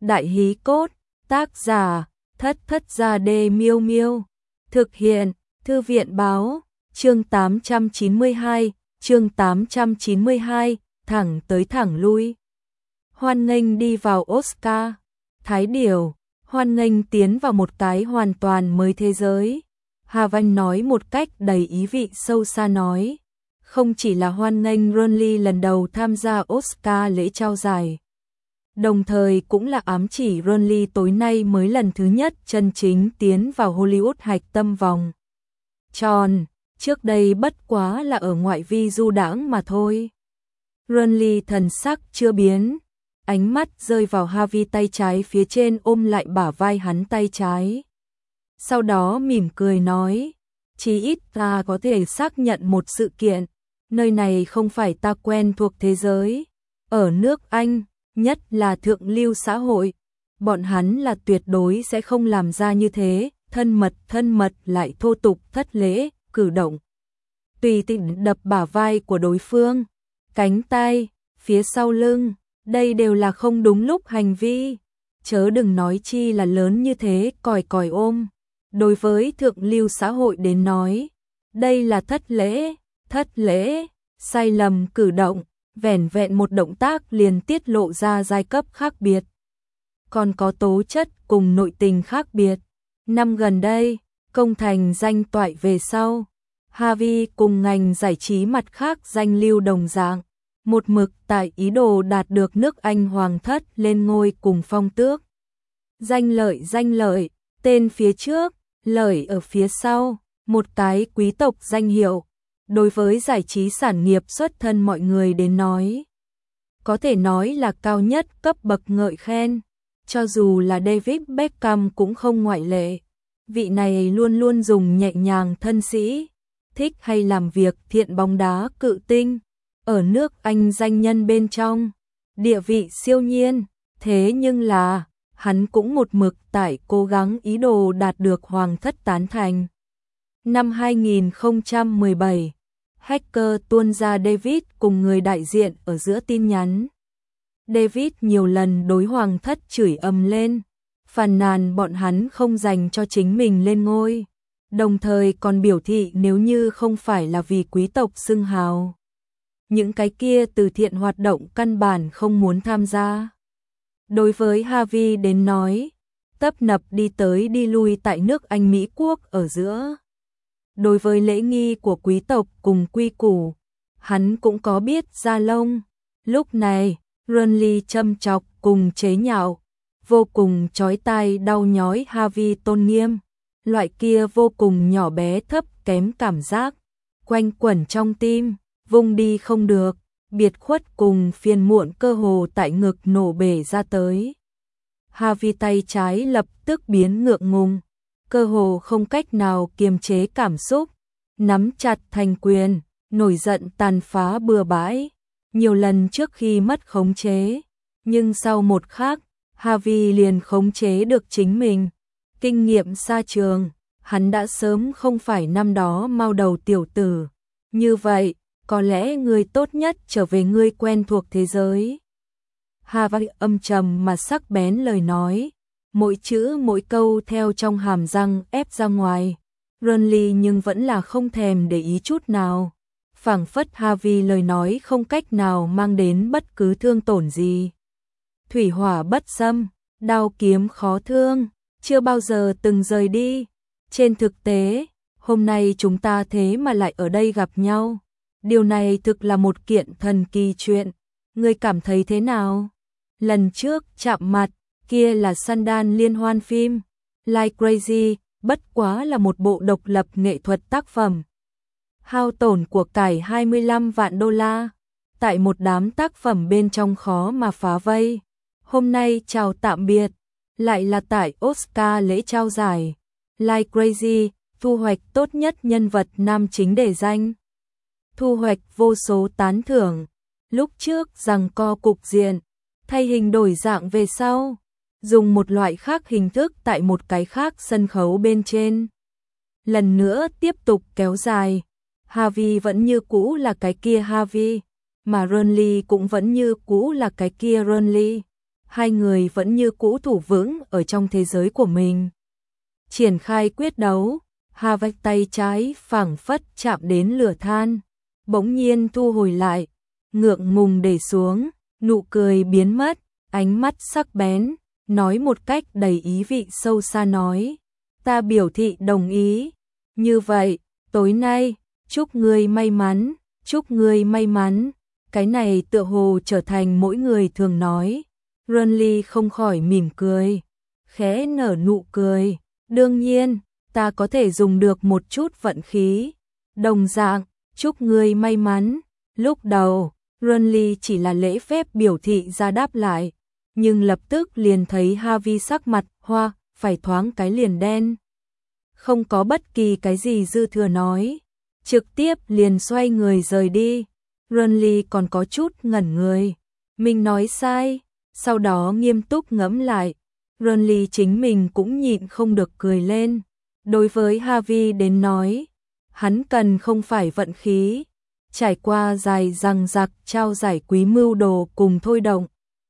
Đại hí cốt, tác giả, Thất Thất Gia Đê Miêu Miêu. Thực hiện, Thư viện báo, chương 892, chương 892, thẳng tới thẳng lui. Hoan nghênh đi vào Oscar. Thái Điểu, hoan nghênh tiến vào một cái hoàn toàn mới thế giới. Hà Văn nói một cách đầy ý vị sâu xa nói. Không chỉ là hoan nghênh Ronly lần đầu tham gia Oscar lễ trao giải, đồng thời cũng là ám chỉ Ronly tối nay mới lần thứ nhất chân chính tiến vào Hollywood hạch tâm vòng tròn, trước đây bất quá là ở ngoại vi du đãng mà thôi. Ronly thần sắc chưa biến, ánh mắt rơi vào Harvey tay trái phía trên ôm lại bả vai hắn tay trái. Sau đó mỉm cười nói, chí ít ta có thể xác nhận một sự kiện, nơi này không phải ta quen thuộc thế giới. Ở nước Anh, nhất là thượng lưu xã hội, bọn hắn là tuyệt đối sẽ không làm ra như thế, thân mật lại thô tục thất lễ, cử động tùy tiện đập bả vai của đối phương, cánh tay, phía sau lưng, đây đều là không đúng lúc hành vi, chớ đừng nói chi là lớn như thế còi còi ôm. Đối với thượng lưu xã hội đến nói, đây là thất lễ, sai lầm cử động, vẻn vẹn một động tác liền tiết lộ ra giai cấp khác biệt, còn có tố chất cùng nội tình khác biệt. Năm gần đây, công thành danh toại về sau, Harvey cùng ngành giải trí mặt khác danh lưu đồng dạng, một mực tại ý đồ đạt được nước Anh hoàng thất lên ngôi cùng phong tước. Danh lợi, tên phía trước, lợi ở phía sau, một cái quý tộc danh hiệu. Đối với giải trí sản nghiệp xuất thân mọi người đến nói, có thể nói là cao nhất cấp bậc ngợi khen, cho dù là David Beckham cũng không ngoại lệ. Vị này luôn luôn dùng nhẹ nhàng thân sĩ, thích hay làm việc thiện bóng đá cự tinh, ở nước Anh danh nhân bên trong, địa vị siêu nhiên, thế nhưng là, hắn cũng một mực tại cố gắng ý đồ đạt được hoàng thất tán thành. Năm 2017, hacker tuôn ra David cùng người đại diện ở giữa tin nhắn. David nhiều lần đối hoàng thất chửi ầm lên, phàn nàn bọn hắn không dành cho chính mình lên ngôi, đồng thời còn biểu thị nếu như không phải là vì quý tộc xưng hào, những cái kia từ thiện hoạt động căn bản không muốn tham gia. Đối với Harvey đến nói, tấp nập đi tới đi lui tại nước Anh Mỹ Quốc ở giữa. Đối với lễ nghi của quý tộc cùng quy củ, hắn cũng có biết ra lông. Lúc này, Ronly châm chọc cùng chế nhạo, vô cùng chói tai đau nhói Harvey tôn nghiêm. Loại kia vô cùng nhỏ bé thấp kém cảm giác, quanh quẩn trong tim, vung đi không được, biệt khuất cùng phiền muộn cơ hồ tại ngực nổ bể ra tới. Harvey tay trái lập tức biến ngượng ngùng, cơ hồ không cách nào kiềm chế cảm xúc, nắm chặt thành quyền, nổi giận tàn phá bừa bãi, nhiều lần trước khi mất khống chế, nhưng sau một khắc, Harvey liền khống chế được chính mình. Kinh nghiệm xa trường, hắn đã sớm không phải năm đó mau đầu tiểu tử. Như vậy, có lẽ người tốt nhất trở về ngươi quen thuộc thế giới. Harvey âm trầm mà sắc bén lời nói, mỗi chữ mỗi câu theo trong hàm răng ép ra ngoài. Ronly nhưng vẫn là không thèm để ý chút nào. Phảng phất Harvey lời nói không cách nào mang đến bất cứ thương tổn gì. Thủy hỏa bất xâm, đao kiếm khó thương, chưa bao giờ từng rời đi. Trên thực tế, hôm nay chúng ta thế mà lại ở đây gặp nhau. Điều này thực là một kiện thần kỳ chuyện. Ngươi cảm thấy thế nào? Lần trước chạm mặt, kia là Sundance liên hoan phim. Like Crazy, bất quá là một bộ độc lập nghệ thuật tác phẩm. Hao tổn của cải 25 vạn đô la. Tại một đám tác phẩm bên trong khó mà phá vây. Hôm nay chào tạm biệt. Lại là tại Oscar lễ trao giải. Like Crazy, thu hoạch tốt nhất nhân vật nam chính đề danh. Thu hoạch vô số tán thưởng. Lúc trước giằng co cục diện, thay hình đổi dạng về sau, dùng một loại khác hình thức tại một cái khác sân khấu bên trên. Lần nữa tiếp tục kéo dài, Harvey vẫn như cũ là cái kia Harvey, mà Ronly cũng vẫn như cũ là cái kia Ronly. hai người vẫn như cũ thủ vững ở trong thế giới của mình. Triển khai quyết đấu, Harvey tay trái phảng phất chạm đến lửa than, bỗng nhiên thu hồi lại, ngượng ngùng để xuống, nụ cười biến mất, ánh mắt sắc bén, nói một cách đầy ý vị sâu xa nói, ta biểu thị đồng ý. Như vậy, tối nay, chúc ngươi may mắn, chúc ngươi may mắn. Cái này tựa hồ trở thành mỗi người thường nói. Renly không khỏi mỉm cười, khẽ nở nụ cười. Đương nhiên, ta có thể dùng được một chút vận khí. Đồng dạng, chúc ngươi may mắn. Lúc đầu, Renly chỉ là lễ phép biểu thị ra đáp lại, nhưng lập tức liền thấy Harvey sắc mặt hoa, phải thoáng cái liền đen. Không có bất kỳ cái gì dư thừa nói, trực tiếp liền xoay người rời đi. Renly còn có chút ngẩn người, mình nói sai, sau đó nghiêm túc ngẫm lại, Renly chính mình cũng nhịn không được cười lên. Đối với Harvey đến nói, hắn cần không phải vận khí, trải qua dài dằng dặc trao giải quý mưu đồ cùng thôi động.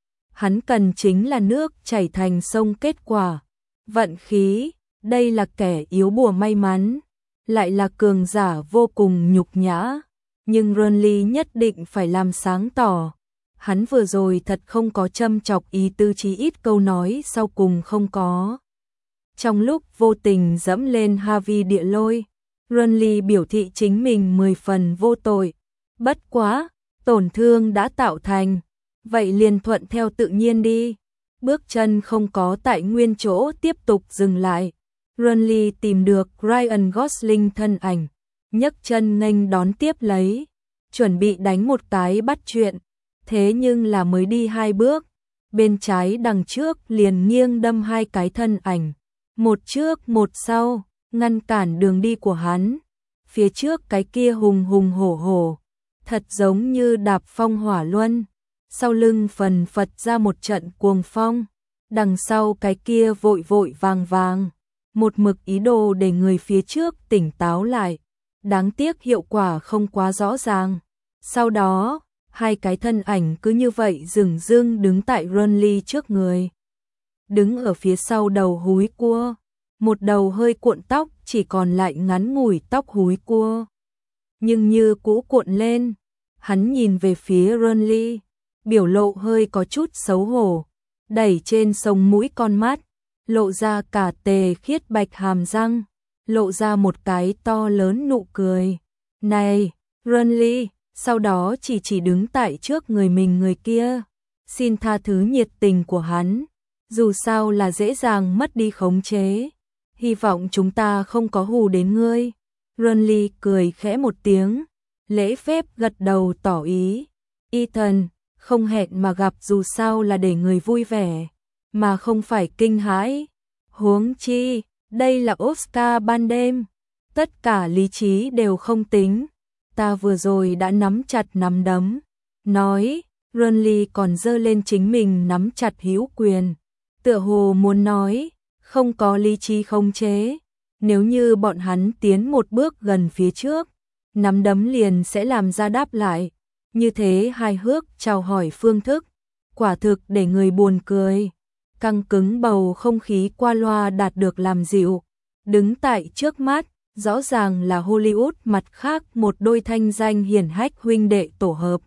Hắn cần chính là nước chảy thành sông kết quả. Vận khí, đây là kẻ yếu bùa may mắn, lại là cường giả vô cùng nhục nhã. Nhưng Renly nhất định phải làm sáng tỏ. Hắn vừa rồi thật không có châm chọc ý tứ, chí ít câu nói sau cùng không có. Trong lúc vô tình dẫm lên Harvey địa lôi, Renly biểu thị chính mình 10 phần vô tội. Bất quá, tổn thương đã tạo thành, vậy liền thuận theo tự nhiên đi. Bước chân không có tại nguyên chỗ tiếp tục dừng lại. Renly tìm được Ryan Gosling thân ảnh, nhấc chân nghênh đón tiếp lấy, chuẩn bị đánh một cái bắt chuyện. Thế nhưng là mới đi 2 bước, bên trái đằng trước liền nghiêng đâm 2 cái thân ảnh, một trước một sau, ngăn cản đường đi của hắn. Phía trước cái kia hùng hùng hổ hổ, thật giống như đạp phong hỏa luân, sau lưng phần phật ra một trận cuồng phong, đằng sau cái kia vội vội vàng vàng, một mực ý đồ để người phía trước tỉnh táo lại. Đáng tiếc hiệu quả không quá rõ ràng. Sau đó, 2 cái thân ảnh cứ như vậy dửng dưng đứng tại Renly trước người. Đứng ở phía sau đầu húi cua, một đầu hơi cuộn tóc, chỉ còn lại ngắn ngủi tóc húi cua, nhưng như cũ cuộn lên. Hắn nhìn về phía Renly, biểu lộ hơi có chút xấu hổ, đẩy trên sống mũi con mắt, lộ ra cả tề khiết bạch hàm răng, lộ ra một cái to lớn nụ cười. Này, Renly, sau đó chỉ đứng tại trước người mình người kia, xin tha thứ nhiệt tình của hắn, dù sao là dễ dàng mất đi khống chế, hy vọng chúng ta không có hù đến ngươi. Renly cười khẽ một tiếng, lễ phép gật đầu tỏ ý. Ethan, không hẹn mà gặp dù sao là để người vui vẻ, mà không phải kinh hãi. Huống chi, đây là Oscar ban đêm, tất cả lý trí đều không tính. Ta vừa rồi đã nắm chặt nắm đấm, nói, Renly còn giơ lên chính mình nắm chặt hữu quyền, tựa hồ muốn nói, không có lý trí khống chế, nếu như bọn hắn tiến một bước gần phía trước, nắm đấm liền sẽ làm ra đáp lại, như thế hài hước chào hỏi phương thức, quả thực để người buồn cười. Căng cứng bầu không khí qua loa đạt được làm dịu, đứng tại trước mắt, rõ ràng là Hollywood mặt khác một đôi thanh danh hiển hách huynh đệ tổ hợp.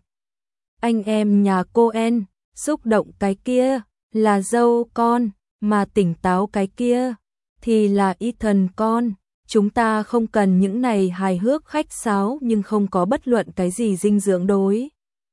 Anh em nhà Coen, xúc động cái kia là dâu con, mà tỉnh táo cái kia thì là Ethan con. Chúng ta không cần những này hài hước khách sáo nhưng không có bất luận cái gì dinh dưỡng đối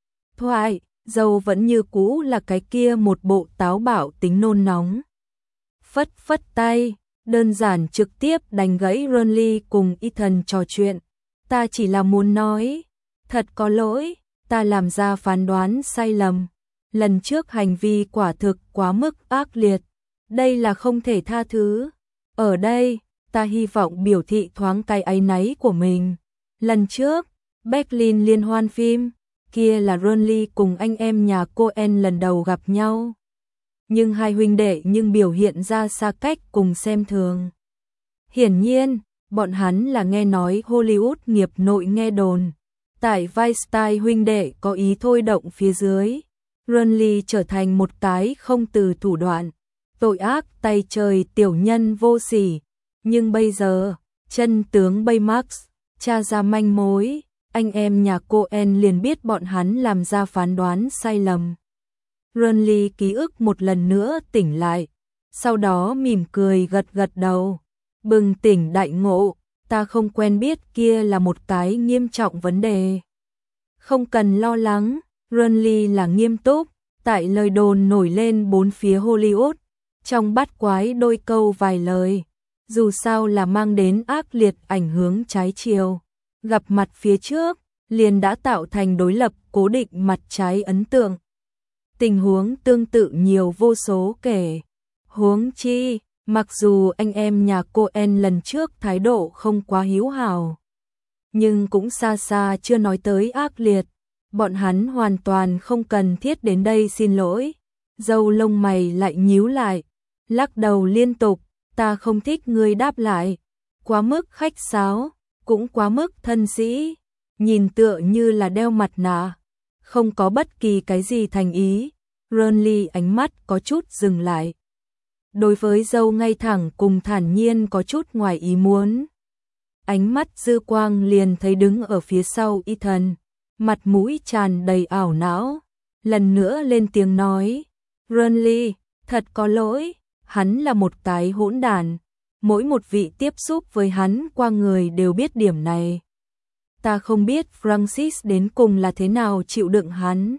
thoại. Dâu vẫn như cũ là cái kia một bộ táo bạo tính nôn nóng. Phất phất tay, đơn giản trực tiếp đánh gãy Renly cùng Ethan trò chuyện. Ta chỉ là muốn nói, thật có lỗi, ta làm ra phán đoán sai lầm. Lần trước hành vi quả thực quá mức ác liệt, đây là không thể tha thứ. Ở đây, ta hy vọng biểu thị thoáng cái áy náy của mình. Lần trước, Berlin liên hoan phim, kia là Renly cùng anh em nhà Coen lần đầu gặp nhau. Nhưng hai huynh đệ nhưng biểu hiện ra xa cách cùng xem thường. Hiển nhiên, bọn hắn là nghe nói Hollywood nghiệp nội nghe đồn. Tại Weinstein huynh đệ có ý thôi động phía dưới, Renly trở thành một cái không từ thủ đoạn, tội ác tay trời tiểu nhân vô sỉ. Nhưng bây giờ, chân tướng Baymax tra ra manh mối, anh em nhà Coen liền biết bọn hắn làm ra phán đoán sai lầm. Renly ký ức một lần nữa tỉnh lại, sau đó mỉm cười gật gật đầu, bừng tỉnh đại ngộ, ta không quen biết kia là một cái nghiêm trọng vấn đề. Không cần lo lắng, Renly là nghiêm túc, tại lời đồn nổi lên bốn phía Hollywood, trong bát quái đôi câu vài lời, dù sao là mang đến ác liệt ảnh hưởng trái chiều. Gặp mặt phía trước, liền đã tạo thành đối lập cố định mặt trái ấn tượng. Tình huống tương tự nhiều vô số kể. Huống chi, mặc dù anh em nhà Coen lần trước thái độ không quá hiếu hảo, nhưng cũng xa xa chưa nói tới ác liệt. Bọn hắn hoàn toàn không cần thiết đến đây xin lỗi. Râu lông mày lại nhíu lại, lắc đầu liên tục, ta không thích ngươi đáp lại. Quá mức khách sáo, cũng quá mức thân sĩ, nhìn tựa như là đeo mặt nạ, không có bất kỳ cái gì thành ý. Renly ánh mắt có chút dừng lại. Đối với dâu ngay thẳng cùng thản nhiên có chút ngoài ý muốn. Ánh mắt dư quang liền thấy đứng ở phía sau Ethan, mặt mũi tràn đầy ảo não, lần nữa lên tiếng nói, Renly, thật có lỗi, hắn là một cái hỗn đản, mỗi một vị tiếp xúc với hắn qua người đều biết điểm này. Ta không biết Francis đến cùng là thế nào chịu đựng hắn.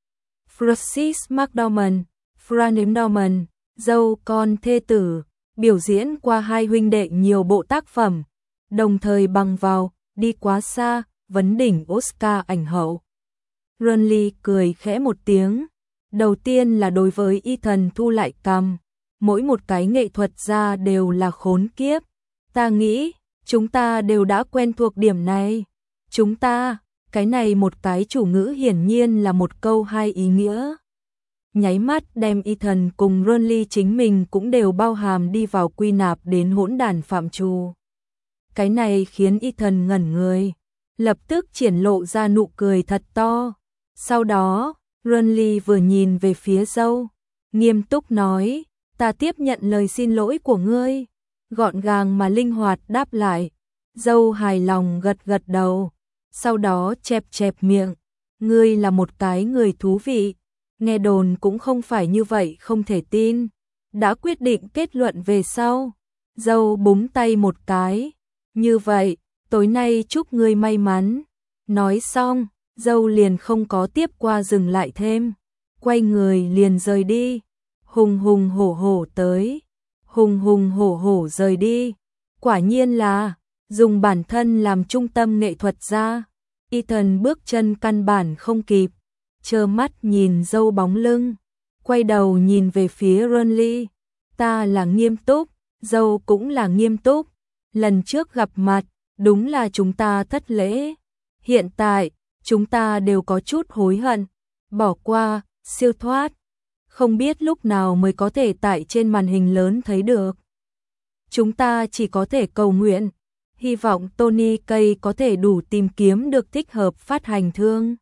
Francis McDormand, Francis Dormand, dâu con thê tử, biểu diễn qua hai huynh đệ nhiều bộ tác phẩm, đồng thời bằng vào Đi quá xa, vấn đỉnh Oscar ảnh hậu. Renly cười khẽ một tiếng, đầu tiên là đối với Ethan thu lại cằm, mỗi một cái nghệ thuật gia đều là khốn kiếp. Ta nghĩ, chúng ta đều đã quen thuộc điểm này. Chúng ta, cái này một cái chủ ngữ hiển nhiên là một câu hai ý nghĩa. Nháy mắt đem Ethan cùng Renly chính mình cũng đều bao hàm đi vào quy nạp đến hỗn đản phạm trù. Cái này khiến Ethan ngẩn người, lập tức triển lộ ra nụ cười thật to. Sau đó, Renly vừa nhìn về phía dâu, nghiêm túc nói, ta tiếp nhận lời xin lỗi của ngươi, gọn gàng mà linh hoạt đáp lại. Dâu hài lòng gật gật đầu, sau đó chẹp chẹp miệng, ngươi là một cái người thú vị, nghe đồn cũng không phải như vậy không thể tin. Đã quyết định kết luận về sau, dâu búng tay một cái, như vậy, tối nay chúc ngươi may mắn. Nói xong, dâu liền không có tiếp qua dừng lại thêm, quay người liền rời đi, hùng hùng hổ hổ tới, hùng hùng hổ hổ rời đi. Quả nhiên là dùng bản thân làm trung tâm nghệ thuật ra. Ethan bước chân căn bản không kịp, trơ mắt nhìn dâu bóng lưng, quay đầu nhìn về phía Renly. Ta là nghiêm túc, dâu cũng là nghiêm túc. Lần trước gặp mặt, đúng là chúng ta thất lễ. Hiện tại, chúng ta đều có chút hối hận. Bỏ qua, siêu thoát. Không biết lúc nào mới có thể tại trên màn hình lớn thấy được. Chúng ta chỉ có thể cầu nguyện, hy vọng Tony Kaye có thể đủ tìm kiếm được thích hợp phát hành thương.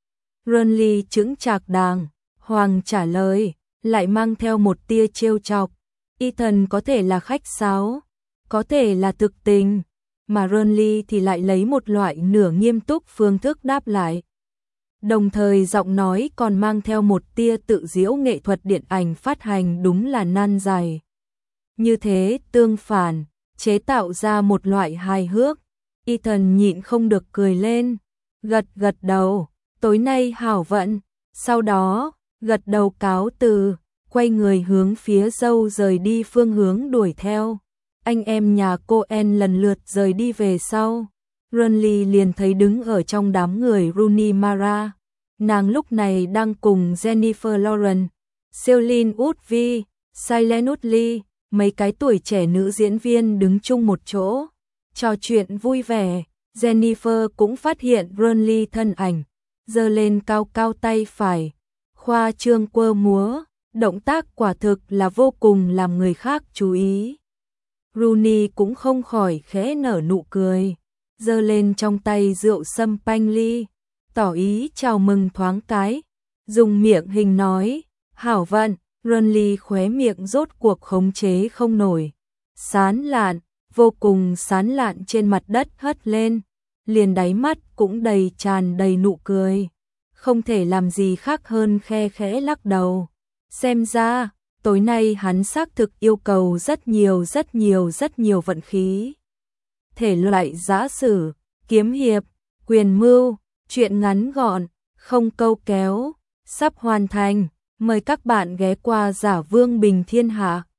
Renly chững chạc đàng hoàng trả lời, lại mang theo một tia trêu chọc. Ethan có thể là khách sáo, có thể là thực tình, mà Renly thì lại lấy một loại nửa nghiêm túc phương thức đáp lại. Đồng thời giọng nói còn mang theo một tia tự giễu nghệ thuật điện ảnh phát hành đúng là nan giải. Như thế tương phản, chế tạo ra một loại hài hước. Ethan nhịn không được cười lên, gật gật đầu, tối nay hảo vận, sau đó, gật đầu cáo từ, quay người hướng phía dâu rời đi phương hướng đuổi theo. Anh em nhà Coen lần lượt rời đi về sau. Renly liền thấy đứng ở trong đám người Rooney Mara. Nàng lúc này đang cùng Jennifer Lawrence, Shailene Woodley, Shailene Woodley, mấy cái tuổi trẻ nữ diễn viên đứng chung một chỗ, trò chuyện vui vẻ. Jennifer cũng phát hiện Renly thân ảnh, giơ lên cao cao tay phải, khoa trương quơ múa, động tác quả thực là vô cùng làm người khác chú ý. Rooney cũng không khỏi khẽ nở nụ cười, giơ lên trong tay rượu champagne ly, tỏ ý chào mừng thoáng cái. dùng miệng hình nói, hảo vận, Runly khóe miệng rốt cuộc khống chế không nổi. Sán lạn, vô cùng sán lạn trên mặt đất hất lên, liền đáy mắt cũng tràn đầy nụ cười. Không thể làm gì khác hơn khe khẽ lắc đầu. Xem ra, tối nay hắn xác thực yêu cầu rất nhiều vận khí. Thể loại giã sử, kiếm hiệp, quyền mưu, truyện ngắn gọn, không câu kéo, sắp hoàn thành. Mời các bạn ghé qua Giả Vương Bình Thiên Hạ.